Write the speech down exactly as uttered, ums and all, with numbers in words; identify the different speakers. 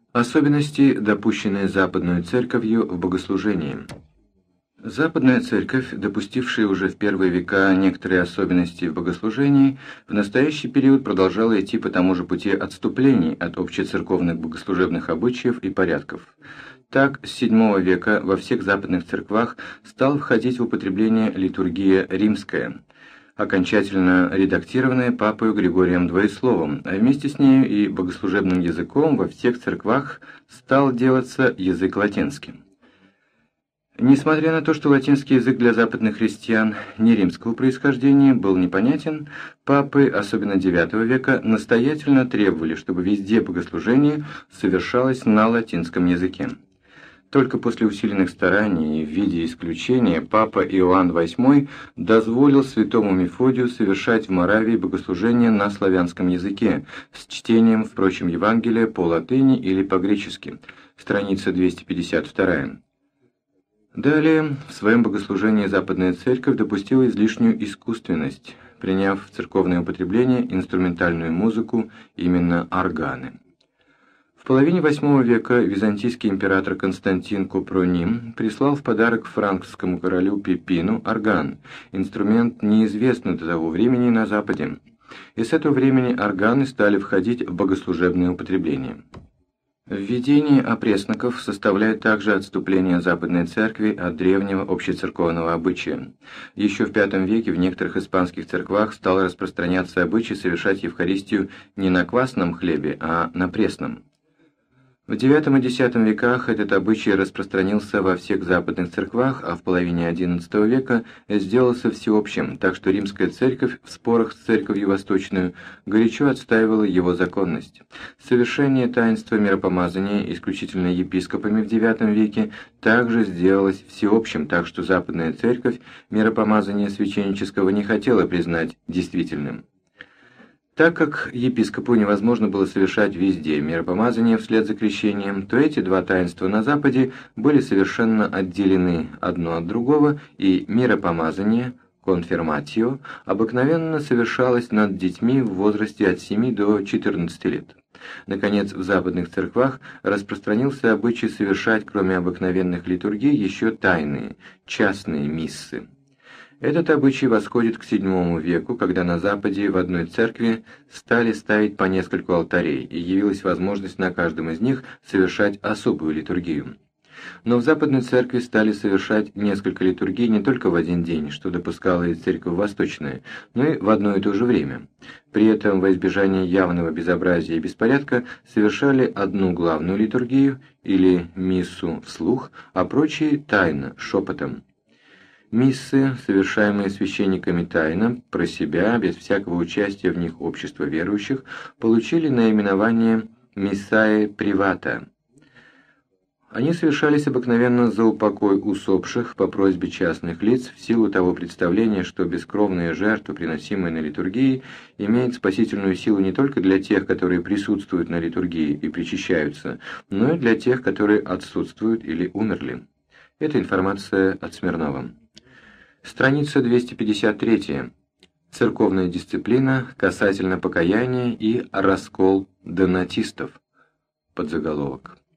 Speaker 1: Особенности, допущенные Западную Церковью в богослужении. Западная Церковь, допустившая уже в первые века некоторые особенности в богослужении, в настоящий период продолжала идти по тому же пути отступлений от общецерковных богослужебных обычаев и порядков. Так, с седьмого века во всех западных церквах стала входить в употребление литургия римская, окончательно редактированная папою Григорием Двоесловом, а вместе с нею и богослужебным языком во всех церквах стал делаться язык латинский. Несмотря на то, что латинский язык для западных христиан не римского происхождения был непонятен, папы, особенно девятого века, настоятельно требовали, чтобы везде богослужение совершалось на латинском языке. Только после усиленных стараний и в виде исключения папа Иоанн восьмой дозволил святому Мефодию совершать в Моравии богослужение на славянском языке, с чтением, впрочем, Евангелия по латыни или по-гречески, страница двести пятьдесят два. Далее, в своем богослужении Западная Церковь допустила излишнюю искусственность, приняв в церковное употребление инструментальную музыку, именно органы. В половине восьмого века византийский император Константин Купроним прислал в подарок франкскому королю Пипину орган, инструмент неизвестный до того времени на Западе, и с этого времени органы стали входить в богослужебное употребление. Введение опресноков составляет также отступление Западной Церкви от древнего общецерковного обычая. Еще в пятом веке в некоторых испанских церквах стал распространяться обычай совершать Евхаристию не на квасном хлебе, а на пресном. В девятом и десятом веках этот обычай распространился во всех западных церквах, а в половине одиннадцатого века сделался всеобщим, так что римская церковь в спорах с церковью восточную горячо отстаивала его законность. Совершение таинства миропомазания исключительно епископами в девятом веке также сделалось всеобщим, так что западная церковь миропомазания священнического не хотела признать действительным. Так как епископу невозможно было совершать везде миропомазание вслед за крещением, то эти два таинства на Западе были совершенно отделены одно от другого, и миропомазание, конфирматио, обыкновенно совершалось над детьми в возрасте от семи до четырнадцати лет. Наконец, в западных церквах распространился обычай совершать, кроме обыкновенных литургий, еще тайные, частные миссы. Этот обычай восходит к седьмому веку, когда на Западе в одной церкви стали ставить по нескольку алтарей, и явилась возможность на каждом из них совершать особую литургию. Но в Западной Церкви стали совершать несколько литургий не только в один день, что допускала и Церковь Восточная, но и в одно и то же время. При этом во избежание явного безобразия и беспорядка совершали одну главную литургию или миссу вслух, а прочие тайно, шепотом. Миссы, совершаемые священниками тайно, про себя, без всякого участия в них общества верующих, получили наименование «миссаe привата». Они совершались обыкновенно за упокой усопших по просьбе частных лиц в силу того представления, что бескровная жертва, приносимая на литургии, имеет спасительную силу не только для тех, которые присутствуют на литургии и причащаются, но и для тех, которые отсутствуют или умерли. Это информация от Смирнова. Страница двести пятьдесят три. Церковная дисциплина касательно покаяния и раскол донатистов. Подзаголовок.